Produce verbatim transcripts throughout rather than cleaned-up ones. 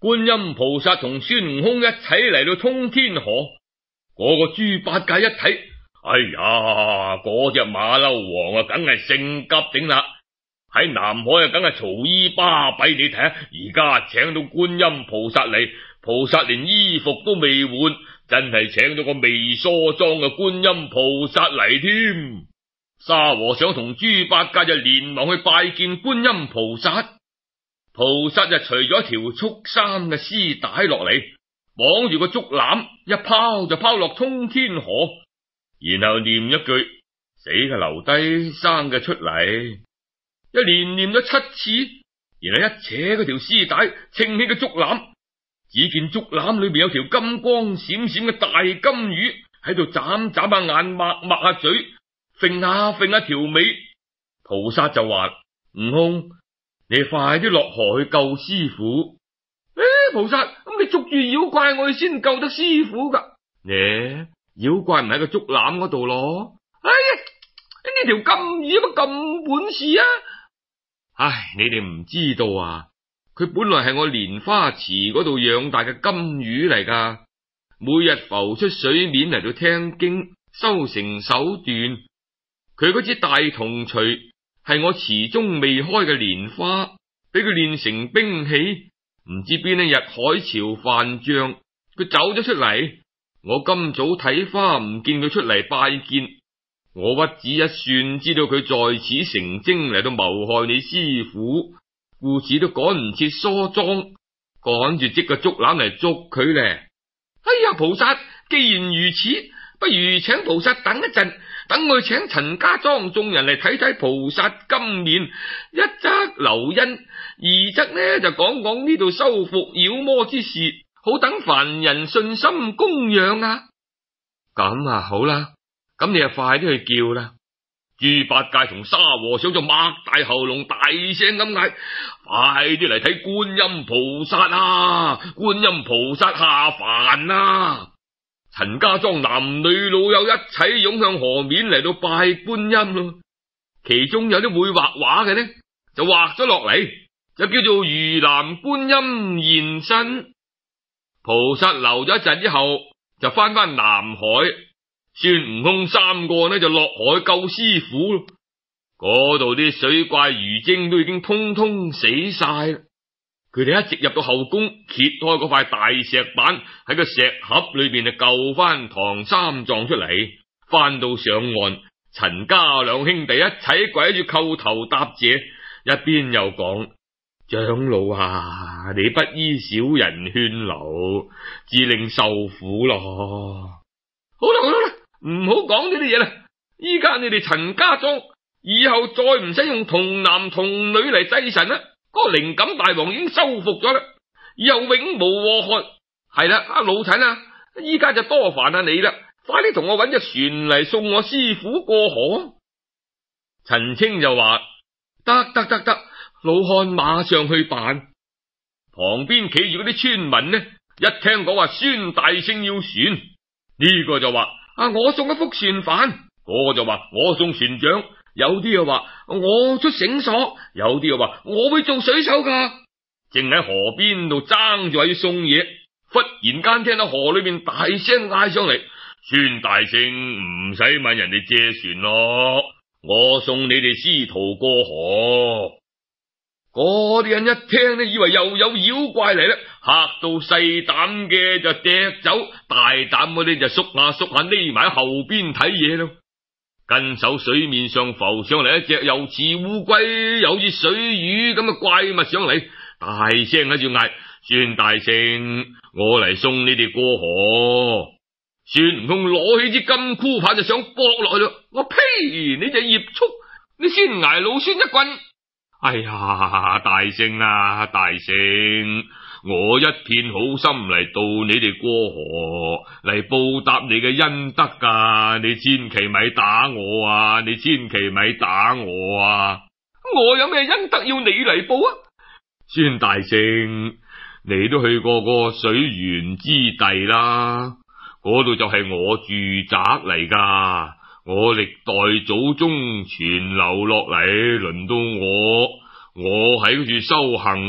觀音菩薩同孫悟空一齊嚟到通天河。嗰個豬八戒一睇，哎呀，嗰隻馬騮王啊，梗係性急頂啦！喺南海啊，梗係嘈衣巴閉。你睇下，而家請到觀音菩薩嚟，菩薩連衣服都未換，真係請到個未梳妝嘅觀音菩薩嚟添。沙和尚同豬八戒就連忙去拜見觀音菩薩。菩薩就除咗條束衫嘅絲帶落嚟，綁住個竹籃，一拋就拋落通天河，然後念一句死嘅留低，生嘅出嚟，一連念咗七次，然後一扯嗰條絲帶，稱起個竹籃，只見竹籃裏邊有條金光閃閃嘅大金魚喺度眨眨下眼，擘擘下嘴，揈下揈下條尾。菩薩就話：悟空，你快啲落河去救師傅。誒，菩薩，咁你捉住妖怪，我哋先救得師傅噶。呢妖怪唔喺個竹籃嗰度咯。哎呀，呢條金魚有乜咁本事啊？唉，你哋唔知道啊，佢本來係我蓮花池嗰度養大嘅金魚嚟噶，每日浮出水面嚟到聽經，修成手段。佢嗰支大銅錘係我池中未開嘅蓮花，俾佢練成兵器。唔知邊一日海潮泛漲，佢走咗出嚟。我今早睇花唔見佢出嚟拜見，我屈指一算，知道佢在此成精嚟到謀害你師傅，故此都趕唔切梳妝，趕住織個竹籃嚟捉佢咧。哎呀，菩薩，既然如此，不如請菩薩等一陣，等我請陳家莊眾人嚟睇睇菩薩金面，一則留恩，二則呢就講講呢度收服妖魔之事，好等凡人信心供養啊。咁啊，好啦，咁你就快啲去叫啦。豬八戒同沙和尚就擘大喉嚨大聲咁嗌：快啲嚟睇觀音菩薩啊！觀音菩薩下凡啊！陳家莊男女老幼一齊湧向河面嚟到拜觀音咯。其中有啲會畫畫嘅呢，就畫咗落嚟，就叫做魚籃觀音現身。菩薩留咗一陣之後，就翻返南海。孫悟空三個呢就落海救師傅咯。嗰度啲水怪魚精都已經通通死晒啦。佢哋一直入到後宮，揭開嗰塊大石板，喺個石盒裏邊就救翻唐三藏出嚟。翻到上岸，陳家兩兄弟一齊跪住叩頭答謝，一邊又講：長老啊，你不依小人勸留，自令受苦咯。好啦好啦，唔好講呢啲嘢啦。依家你哋陳家莊以後再唔使用童男童女嚟祭神啦。嗰個靈感大王已經收復咗啦，以後永無禍害。係啦，阿老陳啊，依家就多煩下你啦，快啲同我搵隻船嚟送我師傅過河。陳清就話：得得得得，老漢馬上去辦。旁邊企住嗰啲村民呢，一聽講話孫大聖要船，呢個就話：啊，我送一幅船帆。嗰個就話：我送船槳。有啲又話我出繩索，有啲又話我會做水手噶。正喺河邊度爭住話要送嘢，忽然間聽到河裏面大聲嗌上嚟：孫大聖，唔使問人哋借船咯，我送你哋師徒過河。嗰啲人一聽呢，以為又有妖怪嚟啦，嚇到細膽嘅就趯走，大膽嗰啲就縮下縮下匿埋喺後邊睇嘢咯。跟手水面上浮上嚟一隻又似烏龜又似水魚咁嘅怪物上嚟，大聲喺度嗌：孫大聖，我嚟送你哋過河。孫悟空攞起支金箍棒就想搏落去咯，我呸！你隻孽畜，你先捱老孫一棍！哎呀，大聖啊，大聖！我一片好心嚟渡你哋過河，嚟報答你嘅恩德噶，你千祈咪打我啊！你千祈咪打我啊！我有咩恩德要你嚟報啊？孫大聖，你都去過個水源之地啦，嗰度就係我住宅嚟噶，我歷代祖宗傳流落嚟，輪到我，我喺嗰處修行。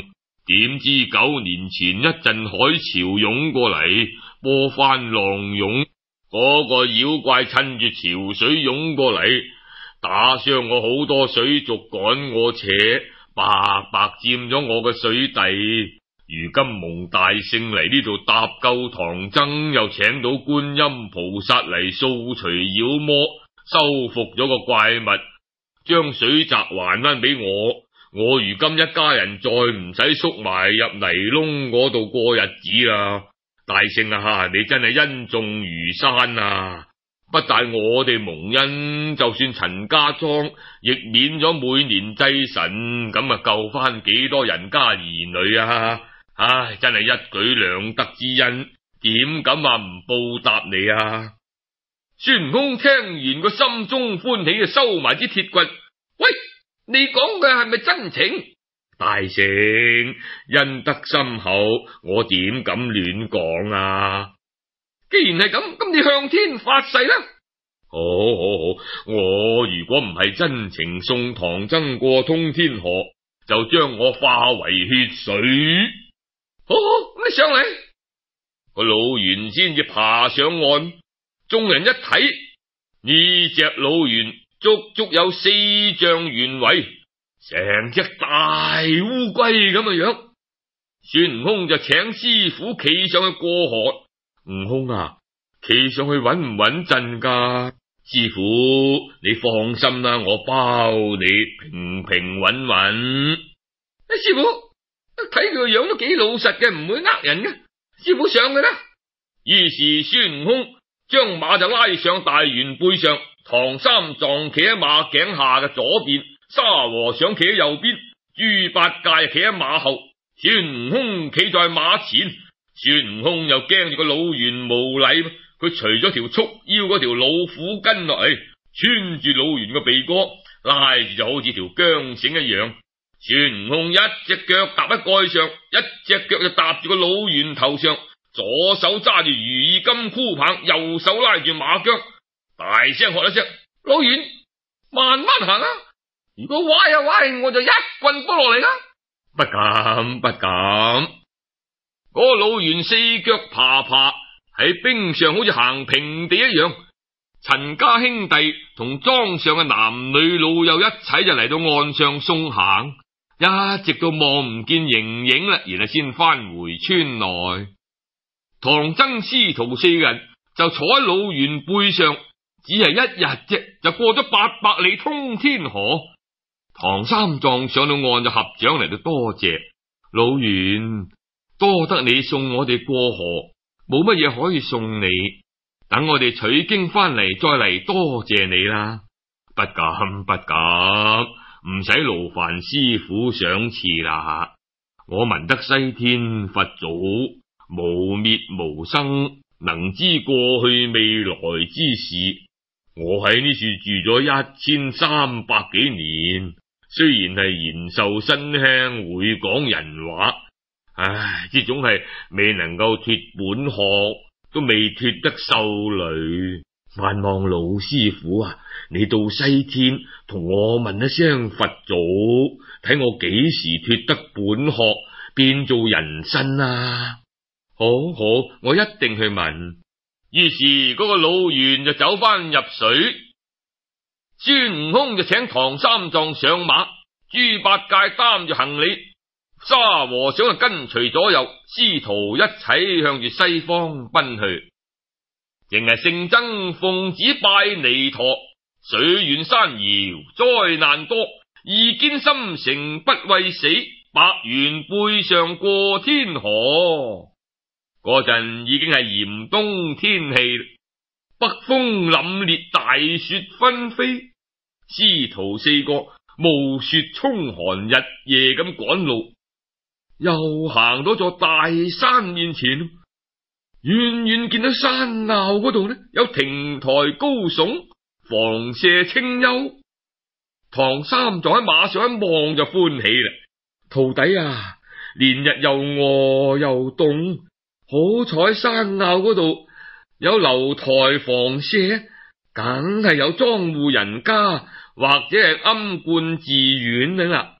點知九年前一陣海潮湧過嚟，波翻浪湧，嗰個妖怪趁住潮水湧過嚟，打傷我好多水族，趕我扯，白白佔咗我嘅水地。如今蒙大聖嚟呢度搭救唐僧，又請到觀音菩薩嚟掃除妖魔，收服咗個怪物，將水澤還翻俾我。我如今一家人再唔使縮埋入泥窿嗰度過日子啦。大聖啊，你真係恩重如山啊！不但我哋蒙恩，就算陳家莊亦免咗每年祭神，咁啊救翻幾多人家兒女啊！唉，真係一舉兩得之恩，點敢話唔報答你啊？孫悟空聽完個心中歡喜，就收埋支鐵棍。喂，你講嘅係咪真情？大聖，恩德深厚，我點敢亂講啊？既然係咁，咁你向天發誓啦！好好好，我如果唔係真情送唐僧過通天河，就將我化為血水。好好，咁你上嚟。個老猿先至爬上岸，眾人一睇，呢隻老猿足足有四丈圓圍，成隻大烏龜咁嘅樣。孫悟空就請師傅企上去過河。悟空啊，企上去穩唔穩陣噶？師傅，你放心啦，我包你平平穩穩。哎，師傅，睇佢個樣都幾老實嘅，唔會呃人嘅。師傅上去啦。於是孫悟空將馬就拉上大猿背上，唐三藏企喺馬頸下嘅左邊，沙和尚企喺右邊，豬八戒企喺馬後，孫悟空企在馬前。孫悟空又驚住個老猿無禮，佢除咗條束腰嗰條老虎筋落嚟，穿住老猿個鼻哥，拉住就好似條韁繩一樣。孫悟空一隻腳踏喺蓋上，一隻腳就踏住個老猿頭上，左手揸住如意金箍棒，右手拉住馬韁，大聲喝一聲：老猿，慢慢行啊！如果歪啊歪，我就一棍波落嚟啦！不敢不敢。嗰個老猿四腳爬爬喺冰上，好似行平地一樣。陳家兄弟同莊上嘅男女老幼一齊就嚟到岸上送行，一直到望唔見形影啦，然後先翻回村內。唐僧師徒四人就坐喺老猿背上，只係一日啫，就過咗八百里通天河。唐三藏上到岸就合掌嚟到多謝老猿，多得你送我哋過河，冇乜嘢可以送你。等我哋取經翻嚟，再嚟多謝你啦。不敢不敢，唔使勞煩師傅賞賜啦。我聞得西天佛祖無滅無生，能知過去未來之事。我喺呢處住咗一千三百幾年，雖然係延壽身輕，會講人話，唉，之總係未能夠脫本殼，都未脫得獸類。盼望老師傅啊，你到西天同我問一聲佛祖，睇我幾時脫得本殼，變做人身啊！好好，我一定去問。於是嗰個老猿就走翻入水，孫悟空就請唐三藏上馬，豬八戒擔住行李，沙和尚就跟隨左右，師徒一齊向住西方奔去。淨係聖僧奉旨拜彌陀，水遠山遙災難多，意堅心誠不畏死，百緣背上過天河。嗰陣已經係嚴冬天氣，北風凜冽，大雪紛飛，師徒四個冒雪衝寒，日夜咁趕路。又行到座大山面前，遠遠見到山坳嗰度呢，有亭台高聳，房舍清幽。唐三藏喺馬上一望就歡喜啦，徒弟啊，連日又餓又凍，好彩山坳嗰度有樓台房舍，梗係有莊戶人家或者係庵觀寺院啦。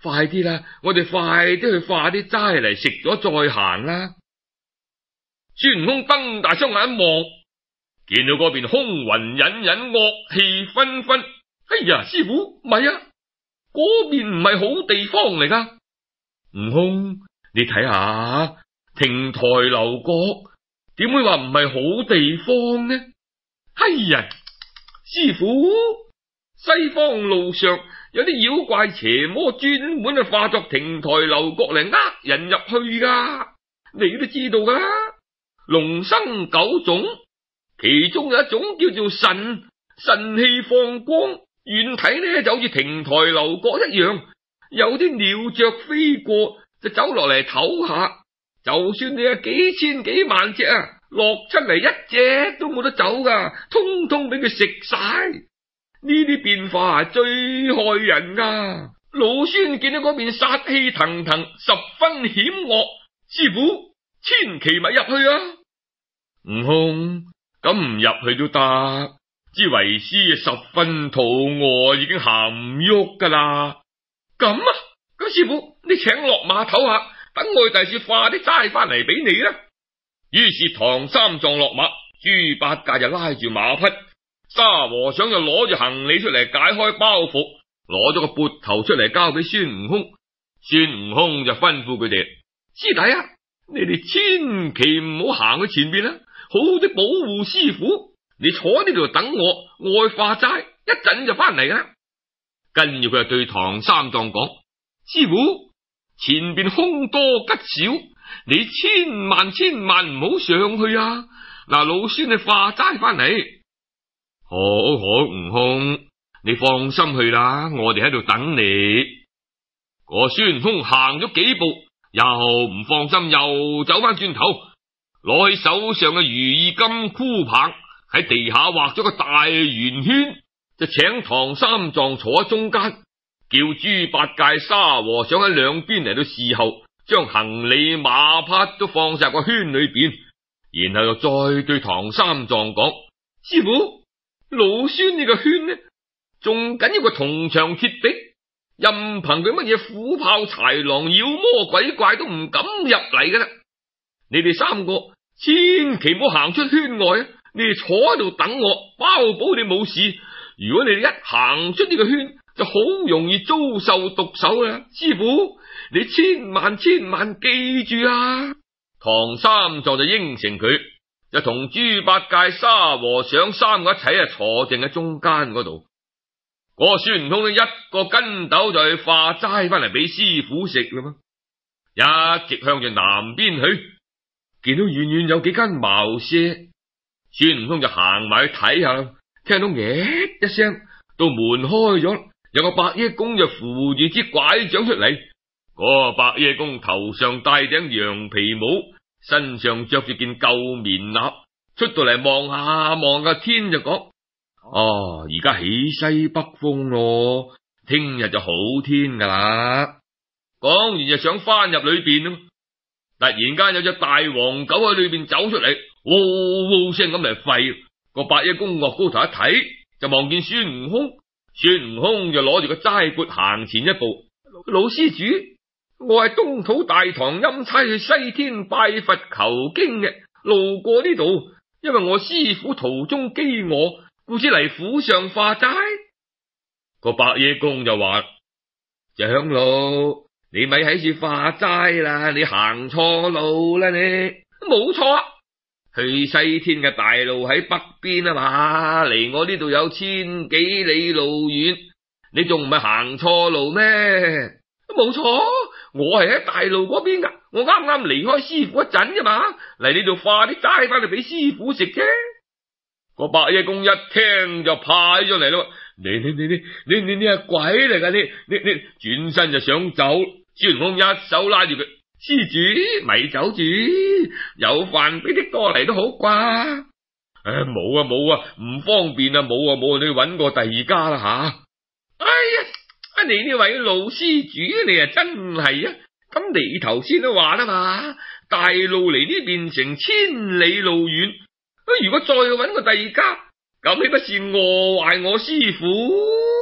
快啲啦，我哋快啲去化啲齋嚟食咗再行啦。孫悟空瞪大雙眼一望，見到嗰邊空雲隱隱，惡氣紛紛。哎呀，師傅，唔係啊，嗰邊唔係好地方嚟噶。悟空，你睇下亭台樓閣，點會話唔係好地方呢？哎呀，師傅，西方路上有啲妖怪邪魔專門啊化作亭台樓閣嚟呃人入去噶，你都知道噶啦。龍生九種，其中有一種叫做神，神氣放光，遠睇呢就好似亭台樓閣一樣，有啲鳥雀飛過就走落嚟唞下，就算你有幾千幾萬隻啊，落出嚟一隻都冇得走噶，通通俾佢食晒。呢啲變化係最害人噶。老孫見到嗰邊殺氣騰騰，十分險惡，師傅千祈咪入去啊！悟空，咁唔入去都得，知為師十分肚餓，已經行唔喐噶啦。咁啊，咁師傅你請落馬唞下，等我第時化啲齋翻嚟俾你啦。於是唐三藏落馬，豬八戒就拉住馬匹，沙和尚就攞住行李出嚟解開包袱，攞咗個缽頭出嚟交俾孫悟空。孫悟空就吩咐佢哋：師弟啊，你哋千祈唔好行去前邊啦，好好地保護師傅。你坐喺呢度等我，我去化齋，一陣就翻嚟啦。跟住佢就對唐三藏講：師傅，前邊凶多吉少，你千萬千萬唔好上去啊！嗱，老孫你化齋翻嚟。好好，悟空，你放心去啦，我哋喺度等你。個孫悟空行咗幾步，又唔放心，又走翻轉頭，攞起手上嘅如意金箍棒，喺地下畫咗個大圓圈，就請唐三藏坐喺中間，叫豬八戒、沙和尚喺兩邊嚟到侍候，將行李馬匹都放晒個圈裏邊，然後又再對唐三藏講：師傅，老孫呢個圈呢，仲緊要個銅牆鐵壁，任憑佢乜嘢虎豹豺狼妖魔鬼怪都唔敢入嚟噶啦。你哋三個千祈唔好行出圈外啊！你哋坐喺度等我，包保你冇事。如果你哋一行出呢個圈，就好容易遭受毒手啊！師傅，你千萬千萬記住啊！唐三藏就應承佢，就同豬八戒、沙和尚三個一齊啊坐定喺中間嗰度。嗰個孫悟空呢，一個筋斗就去化齋翻嚟俾師傅食啦嘛，一直向住南邊去，見到遠遠有幾間茅舍，孫悟空就行埋去睇下，聽到嘢一聲，到門開咗，有個白衣公就扶住支拐杖出嚟。嗰個白衣公頭上戴頂羊皮帽，身上着住件舊棉衲，出到嚟望下望下天就講：哦，而家起西北風咯，聽日就好天噶啦。講完就想翻入裏邊咯，突然間有隻大黃狗喺裏邊走出嚟，嗚嗚聲咁嚟吠。個白衣公岳高頭一睇，就望見孫悟空。孫悟空就攞住個齋缽行前一步：老施主，我係東土大唐欽差去西天拜佛求經嘅，路過呢度，因為我師傅途中飢餓，故此嚟府上化齋。個白衣公就話：長老，你咪喺處化齋啦，你行錯路啦，你冇錯，去西天嘅大路喺北邊啊嘛，離我呢度有千幾里路遠，你仲唔係行錯路咩？冇錯，我係喺大路嗰邊噶，我啱啱離開師傅一陣啫嘛，嚟呢度化啲齋翻嚟俾師傅食啫。個白衣公一聽就派咗嚟咯，你你你你你你你係鬼嚟噶，你你你轉身就想走，孫悟空一手拉住佢：施主咪走住，有飯俾啲過嚟都好啩。唉，冇啊冇啊，唔方便啊，冇啊冇啊，你揾個第二家啦吓。哎呀！啊！你呢位老施主，你啊真係啊！咁你頭先都話啦嘛，大路嚟呢邊成千里路遠，如果再揾個第二家，咁豈不是餓壞我師傅？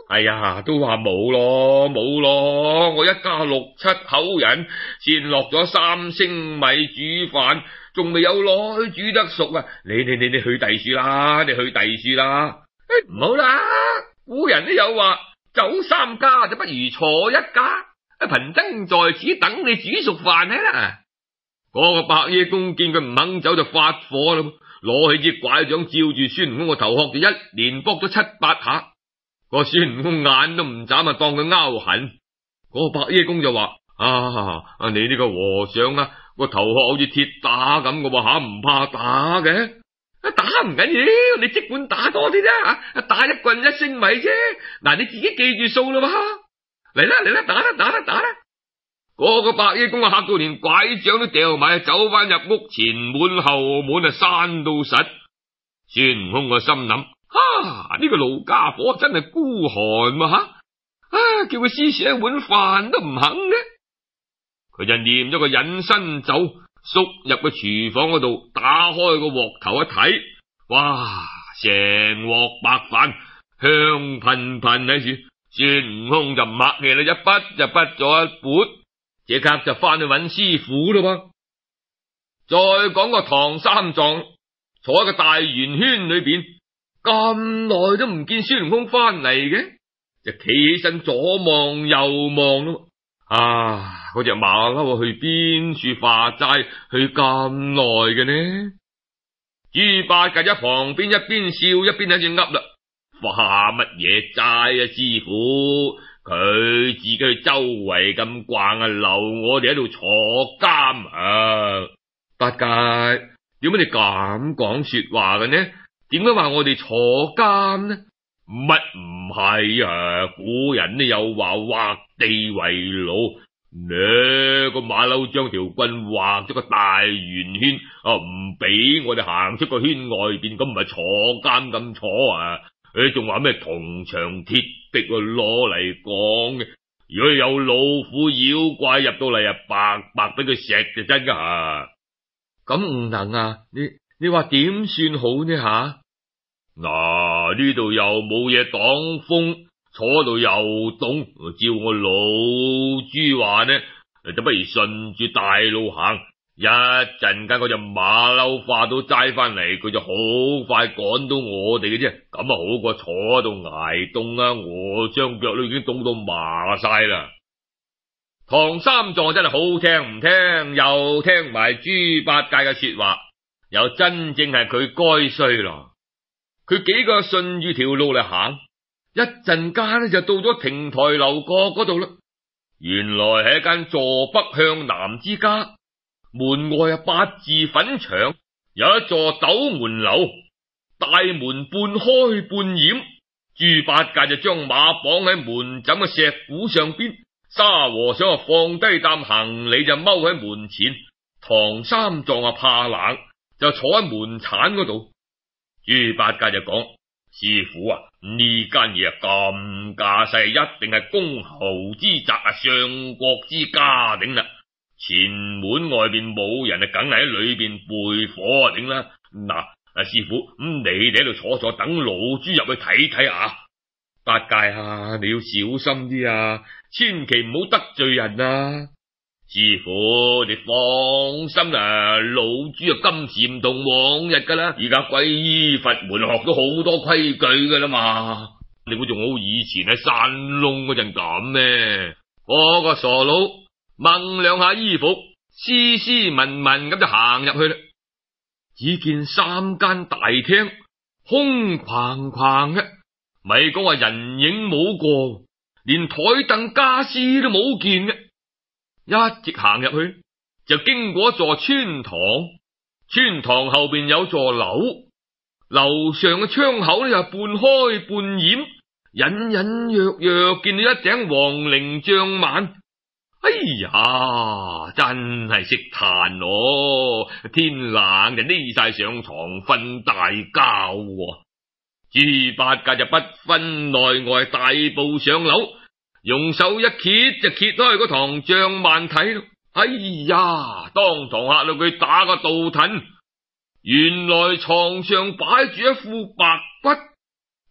哎呀，都話冇咯，冇咯，我一家六七口人，先落咗三升米煮飯，仲未有耐煮得熟啊！你你你你去第處啦，你去第處啦。唔好啦，古人都有話，走三家就不如坐一家。貧僧在此等你煮熟飯起啦。嗰個白夜公見佢唔肯走就發火啦，攞起支拐杖照住孫悟空個頭殼就一連卜咗七八下。個孫悟空眼都唔眨啊，當佢拗痕。嗰個白夜公就話：啊，你呢個和尚啊，個頭殼好似鐵打咁嘅喎，吓唔怕打嘅？打唔緊要，你即管打多啲啫，吓打一棍一升米啫。嗱，你自己記住數啦嘛。嚟啦嚟啦，打啦打啦打啦！嗰個白夜公啊，嚇到連拐杖都掉埋，走翻入屋，前門後門啊閂到實。孫悟空個心諗：啊，呢個老家伙真係孤寒嘛吓！啊，叫佢施捨一碗飯都唔肯嘅。佢就念咗個隱身咒，縮入個廚房嗰度，打開個鑊頭一睇，哇，成鑊白飯香噴噴喺處。孫悟空就唔客氣啦，一筆就筆咗一撥，即刻就翻去揾師傅咯噃。再講個唐三藏坐喺個大圓圈裏邊，咁耐都唔見孫悟空翻嚟嘅，就企起身左望右望咯。啊，嗰隻馬騮去邊處化齋去咁耐嘅呢？豬八戒喺旁邊一邊笑一邊喺度噏啦。化乜嘢齋啊，師傅，佢自己去周圍咁逛啊，留我哋喺度坐監啊！八戒，點解你咁講說話嘅呢？點解話我哋坐監呢？乜唔係啊？古人都有話畫地為牢，呢個馬騮將條棍畫咗個大圓圈啊，唔俾我哋行出個圈外邊，咁唔係坐監咁坐啊？佢仲話咩銅牆鐵壁攞嚟講嘅？如果有老虎妖怪入到嚟啊，白白俾佢錫就真噶吓。咁唔能啊？你你話點算好呢吓？嗱，呢度又冇嘢擋風，坐度又凍，照我老豬話呢，就不如順住大路行。一陣間嗰隻馬騮化到齋翻嚟，佢就好快趕到我哋嘅啫。咁啊好過坐喺度挨凍啊！我雙腳都已經凍到麻晒啦。唐三藏真係好聽唔聽，又聽埋豬八戒嘅說話，又真正係佢該衰咯。佢幾個順住條路嚟行，一陣間呢就到咗亭台樓閣嗰度啦。原來係一間坐北向南之家。門外啊八字粉牆，有一座斗門樓，大門半開半掩。豬八戒就將馬綁喺門枕嘅石鼓上邊，沙和尚啊放低擔行李就踎喺門前。唐三藏啊怕冷，就坐喺門鏟嗰度。豬八戒就講：師傅啊，呢間嘢啊咁架勢，一定係公侯之宅啊，相國之家頂啦。前門外邊冇人啊，梗係喺裏邊背火啊！頂啦，嗱，阿師傅，咁、嗯、你哋喺度坐坐，等老豬入去睇睇啊！八戒啊，你要小心啲啊，千祈唔好得罪人啊！師傅，你放心啊，老豬啊今時唔同往日噶啦，而家皈依佛門學到好多規矩噶啦嘛，你估仲好以前喺山窿嗰陣咁咩？嗰、那個傻佬掹兩下衣服，斯斯文文咁就行入去啦。只見三間大廳空框框嘅，咪講話人影冇過，連台凳家私都冇見嘅。一直行入去，就經過一座穿堂，穿堂後邊有座樓，樓上嘅窗口呢又半開半掩，隱隱約約見到一頂黃綾帳幔。哎呀，真係識彈咯！天冷就匿晒上床瞓大覺。豬八戒就不分內外，大步上樓，用手一揭就揭開個堂帳幔睇咯。哎呀，當堂嚇到佢打個倒褪，原來床上擺住一副白骨，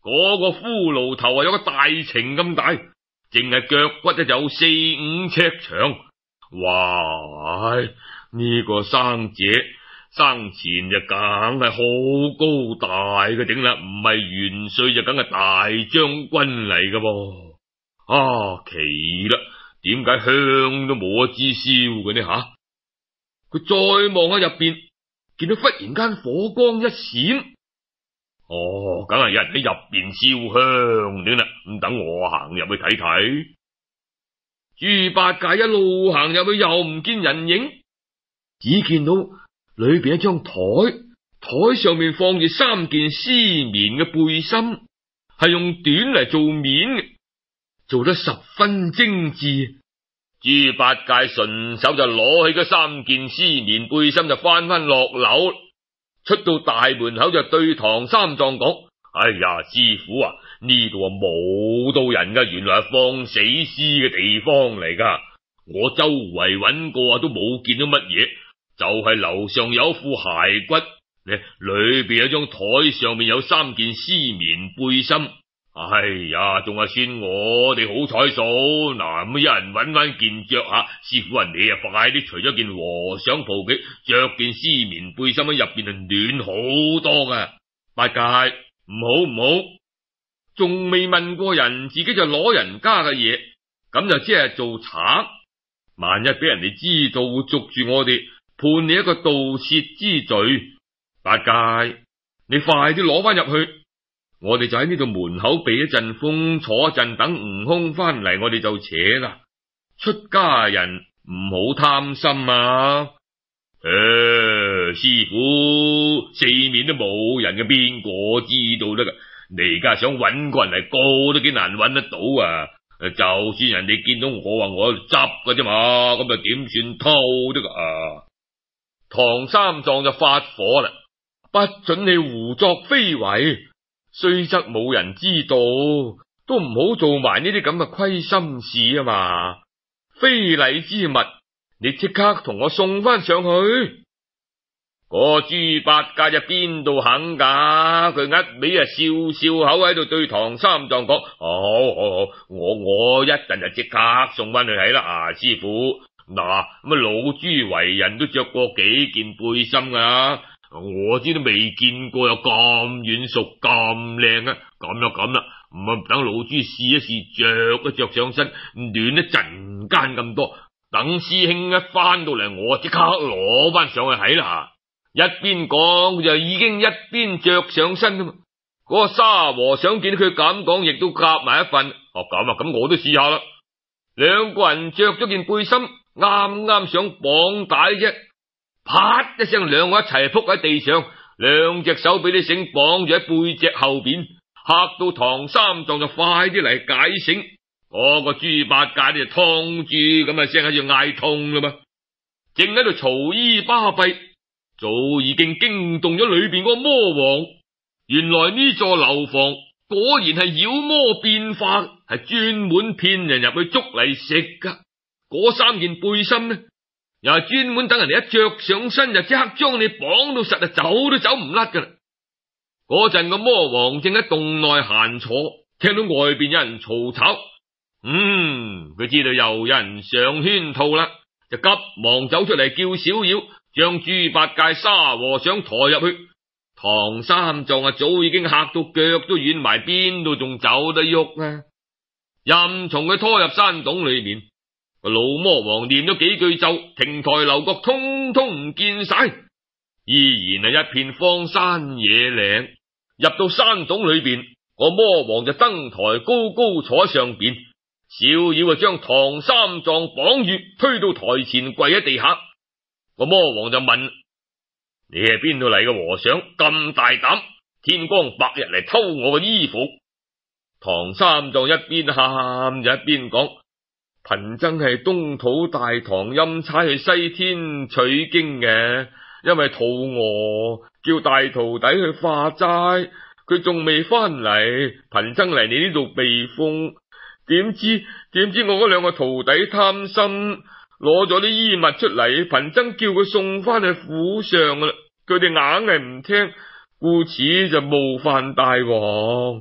嗰個骷髏頭啊有個大程咁大，淨係腳骨就有四五尺長。哇！呢個生者生前就梗係好高大嘅頂啦，唔係元帥就梗係大將軍嚟㗎噃。啊，奇啦，點解香都冇一支燒嘅呢吓？佢再望下入邊，見到忽然間火光一閃，哦，梗係有人喺入邊燒香頂啦。咁等我行入去睇睇。豬八戒一路行入去，又唔見人影，只見到裏邊一張台，台上面放住三件絲棉嘅背心，係用短嚟做面嘅，做得十分精緻。豬八戒順手就攞起嗰三件絲棉背心，就翻翻落樓，出到大門口就對唐三藏講：哎呀，師傅啊，呢度啊冇到人噶，原來係放死屍嘅地方嚟噶。我周圍揾過啊，都冇見到乜嘢，就係樓上有副骸骨，呢裏邊有張台，上面有三件絲棉背心。哎呀，仲係算我哋好彩數，嗱咁有人揾翻件着下。師傅啊，你啊快啲除咗件和尚袍嘅，着件絲棉背心喺入邊啊暖好多噶。八戒，唔好唔好，仲未問過人，自己就攞人家嘅嘢，咁就即係做賊。萬一俾人哋知道，會捉住我哋，判你一個盜竊之罪。八戒，你快啲攞翻入去。我哋就喺呢度門口避一陣風，坐一陣，等悟空翻嚟，我哋就扯啦。出家人唔好貪心啊！誒、呃，師傅，四面都冇人嘅，邊個知道得噶？你而家想搵個人嚟告都幾難搵得到啊！就算人哋見到我話我執噶啫嘛，咁又點算偷得噶啊？唐三藏就發火啦，不准你胡作非為。雖則冇人知道，都唔好做埋呢啲咁嘅虧心事啊嘛！非禮之物，你即刻同我送翻上去。個豬八戒就邊度肯噶？佢一味啊笑笑口喺度對唐三藏講：好好好，我我一陣就即刻送翻去睇啦。啊，師傅，嗱咁啊，老豬為人都着過幾件背心噶啦。我知都未見過有咁軟熟咁靚啊！咁啦咁啦，唔係等老豬試一試，着一着上身，暖一陣間咁多。等師兄一翻到嚟，我即刻攞翻上去睇啦。一邊講就已經一邊着上身啊嘛。嗰個沙和尚見佢咁講，亦都夾埋一份。哦，咁啊，咁我都試下啦。兩個人着咗件背心，啱啱想綁帶啫。啪一聲，兩個一齊撲喺地上，兩隻手俾啲繩綁住喺背脊後邊，嚇到唐三藏就快啲嚟解繩。嗰個豬八戒就劏住咁啊聲喺度嗌痛啦嘛，正喺度嘈衣巴閉，早已經驚動咗裏邊嗰個魔王。原來呢座樓房果然係妖魔變化，係專門騙人入去捉嚟食噶。嗰三件背心呢，又係專門等人哋一着上身就即刻將你綁到實，就走都走唔甩噶啦。嗰陣個魔王正喺洞內閒坐，聽到外邊有人嘈吵，嗯，佢知道又有人上圈套啦，就急忙走出嚟叫小妖將豬八戒、沙和尚抬入去。唐三藏啊，早已經嚇到腳都軟埋，邊度仲走得喐啊？任從佢拖入山洞裏面。個老魔王念咗幾句咒，亭台樓閣通通唔見晒，依然係一片荒山野嶺。入到山洞裏邊，個魔王就登台高高坐喺上邊，小妖啊將唐三藏綁住，推到台前跪喺地下。個魔王就問：你係邊度嚟嘅和尚？咁大膽，天光白日嚟偷我嘅衣服？唐三藏一邊喊就一邊講：貧僧係東土大唐欽差去西天取經嘅，因為肚餓，叫大徒弟去化齋，佢仲未翻嚟，貧僧嚟你呢度避風。點知點知我嗰兩個徒弟貪心，攞咗啲衣物出嚟，貧僧叫佢送翻去府上啦，佢哋硬係唔聽，故此就冒犯大王。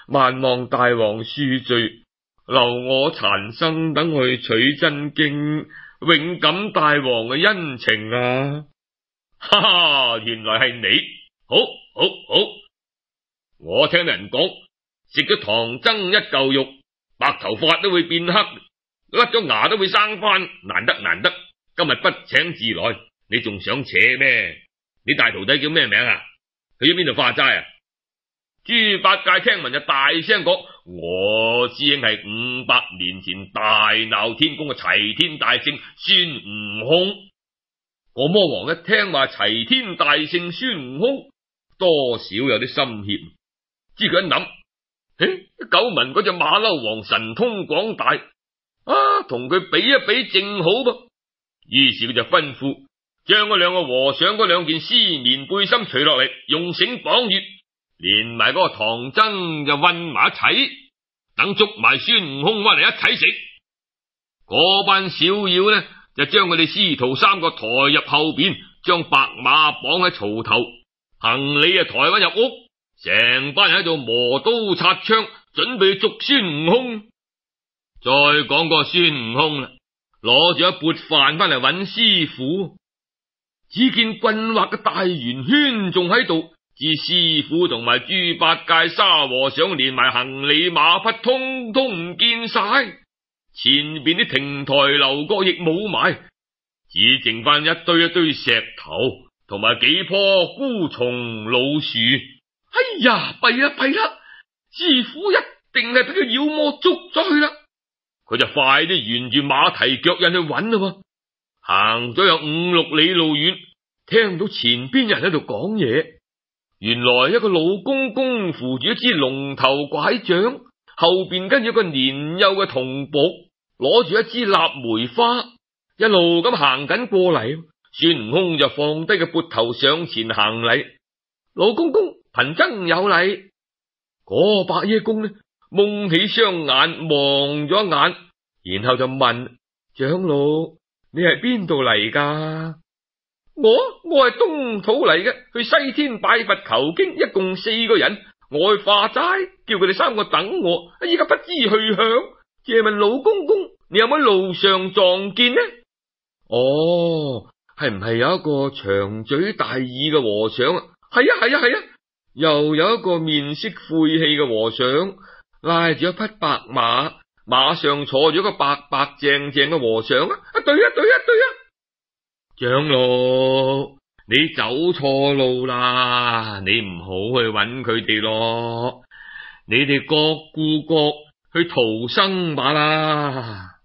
萬望大王恕罪，留我殘生等去取真經，永感大王嘅恩情啊！哈哈，原來係你，好，好，好！我聽人講，食咗唐僧一嚿肉，白頭髮都會變黑，甩咗牙都會生翻，難得難得，今日不請自來，你仲想扯咩？你大徒弟叫咩名啊？去咗邊度化齋啊？豬八戒聽聞就大聲講：我師兄係五百年前大鬧天宮嘅齊天大聖孫悟空。個魔王一聽話齊天大聖孫悟空，多少有啲心怯，知佢一諗，誒，久聞嗰隻馬騮王神通廣大，啊，同佢比一比正好噃。於是佢就吩咐將嗰兩個和尚嗰兩件絲棉背心除落嚟，用繩綁住，連埋嗰個唐僧就混埋一齊，等捉埋孫悟空翻嚟一齊食。嗰班小妖呢，就將佢哋師徒三個抬入後邊，將白馬綁喺槽頭，行李啊抬翻入屋，成班人喺度磨刀擦槍，準備捉孫悟空。再講個孫悟空啦，攞住一缽飯翻嚟揾師傅，只見棍畫嘅大圓圈仲喺度，至師傅同埋豬八戒、沙和尚連埋行李馬匹通通唔見晒，前邊啲亭台樓閣亦冇埋，只剩翻一堆一堆石頭同埋幾棵孤松老樹。哎呀，弊啦弊啦，師傅一定係俾個妖魔捉咗去啦！佢就快啲沿住馬蹄腳印去揾啦，行咗有五六里路遠，聽到前邊人喺度講嘢。原來一個老公公扶住一支龍頭拐杖，後邊跟住一個年幼嘅童僕，攞住一支臘梅花，一路咁行緊過嚟。孫悟空就放低個缽頭上前行禮：老公公，貧僧有禮。嗰白耶公呢，蒙起雙眼望咗一眼，然後就問長老：你係邊度嚟噶？我我係東土嚟嘅，去西天拜佛求經，一共四個人，我去化齋，叫佢哋三個等我，依家不知去向。借問老公公，你有冇喺路上撞見呢？哦，係唔係有一個長嘴大耳嘅和尚啊？係啊係啊係啊，又有一個面色晦氣嘅和尚，拉住一匹白馬，馬上坐住一個白白淨淨嘅和尚啊！對啊對啊對啊！長老，你走錯路啦，你唔好去揾佢哋咯，你哋各顧各去逃生吧啦。